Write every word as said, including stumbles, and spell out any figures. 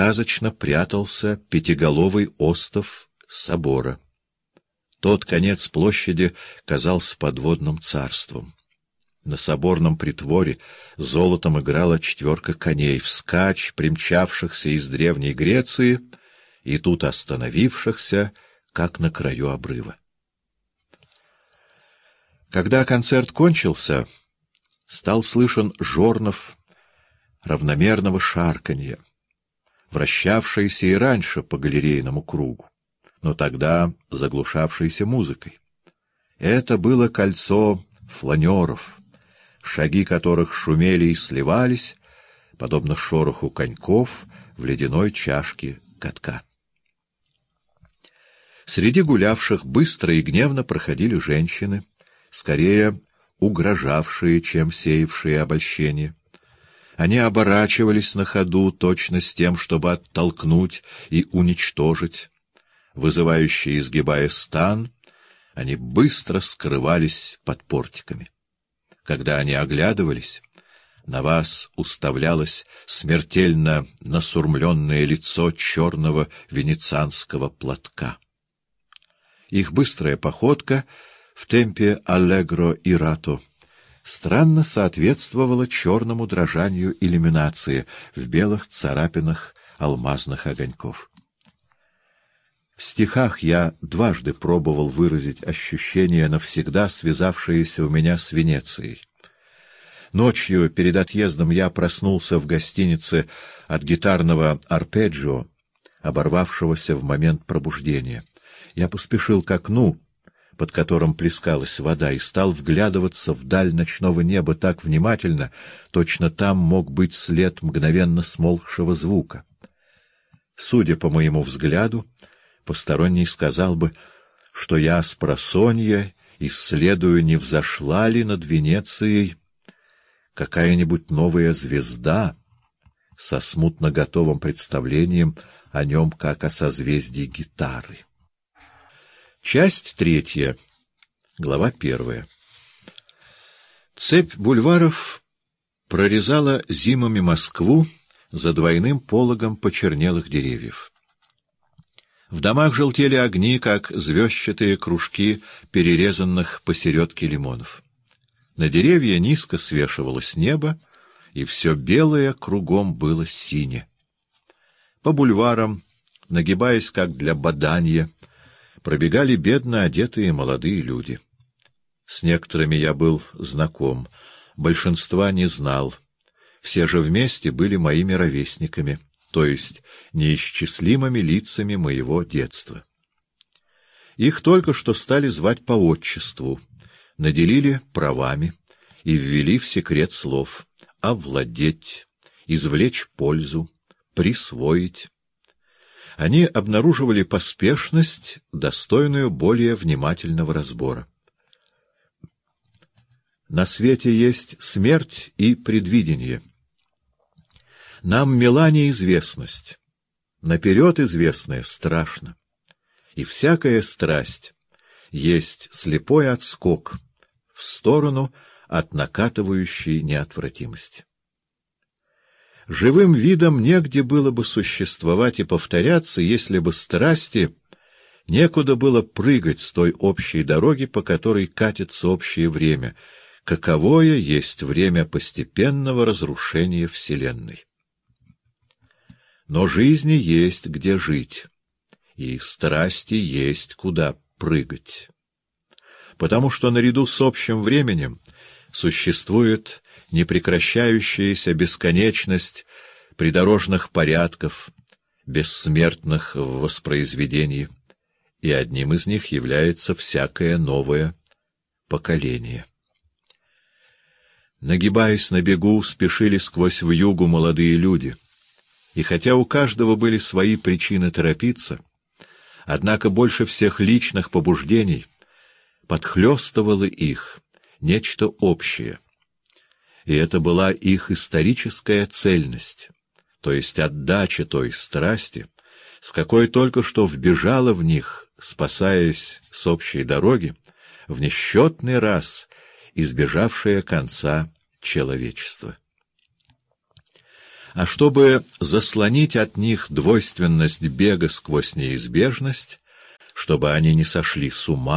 сказочно прятался пятиголовый остов собора. Тот конец площади казался подводным царством. На соборном притворе золотом играла четверка коней, вскачь примчавшихся из Древней Греции и тут остановившихся, как на краю обрыва. Когда концерт кончился, стал слышен жорнов равномерного шарканья, вращавшийся и раньше по галерейному кругу, но тогда заглушавшийся музыкой. Это было кольцо фланеров, шаги которых шумели и сливались, подобно шороху коньков в ледяной чашке катка. Среди гулявших быстро и гневно проходили женщины, скорее угрожавшие, чем сеявшие обольщение. Они оборачивались на ходу точно с тем, чтобы оттолкнуть и уничтожить. Вызывающие, изгибая стан, они быстро скрывались под портиками. Когда они оглядывались, на вас уставлялось смертельно насурмленное лицо черного венецианского платка. Их быстрая походка в темпе аллегро ирато странно соответствовала черному дрожанию иллюминации в белых царапинах алмазных огоньков. В стихах я дважды пробовал выразить ощущения, навсегда связавшиеся у меня с Венецией. Ночью перед отъездом я проснулся в гостинице от гитарного арпеджио, оборвавшегося в момент пробуждения. Я поспешил к окну, под которым плескалась вода, и стал вглядываться вдаль ночного неба так внимательно, точно там мог быть след мгновенно смолкшего звука. Судя по моему взгляду, посторонний сказал бы, что я спросонья исследую, не взошла ли над Венецией какая-нибудь новая звезда со смутно готовым представлением о нем как о созвездии гитары. Часть третья. Глава первая. Цепь бульваров прорезала зимами Москву за двойным пологом почернелых деревьев. В домах желтели огни, как звездчатые кружки перерезанных посередке лимонов. На деревья низко свешивалось небо, и все белое кругом было сине. По бульварам, нагибаясь как для баданья, пробегали бедно одетые молодые люди. С некоторыми я был знаком, большинства не знал. Все же вместе были моими ровесниками, то есть неисчислимыми лицами моего детства. Их только что стали звать по отчеству, наделили правами и ввели в секрет слов «овладеть», «извлечь пользу», «присвоить». Они обнаруживали поспешность, достойную более внимательного разбора. На свете есть смерть и предвидение. Нам мила неизвестность, наперед известное страшно, и всякая страсть есть слепой отскок в сторону от накатывающей неотвратимости. Живым видом негде было бы существовать и повторяться, если бы страсти некуда было прыгать с той общей дороги, по которой катится общее время, каковое есть время постепенного разрушения Вселенной. Но жизни есть где жить, и страсти есть куда прыгать. Потому что наряду с общим временем существует непрекращающаяся бесконечность придорожных порядков, бессмертных в воспроизведении, и одним из них является всякое новое поколение. Нагибаясь на бегу, спешили сквозь вьюгу молодые люди, и хотя у каждого были свои причины торопиться, однако больше всех личных побуждений подхлёстывало их нечто общее, и это была их историческая цельность, то есть отдача той страсти, с какой только что вбежала в них, спасаясь с общей дороги, в несчетный раз избежавшая конца человечества. А чтобы заслонить от них двойственность бега сквозь неизбежность, чтобы они не сошли с ума,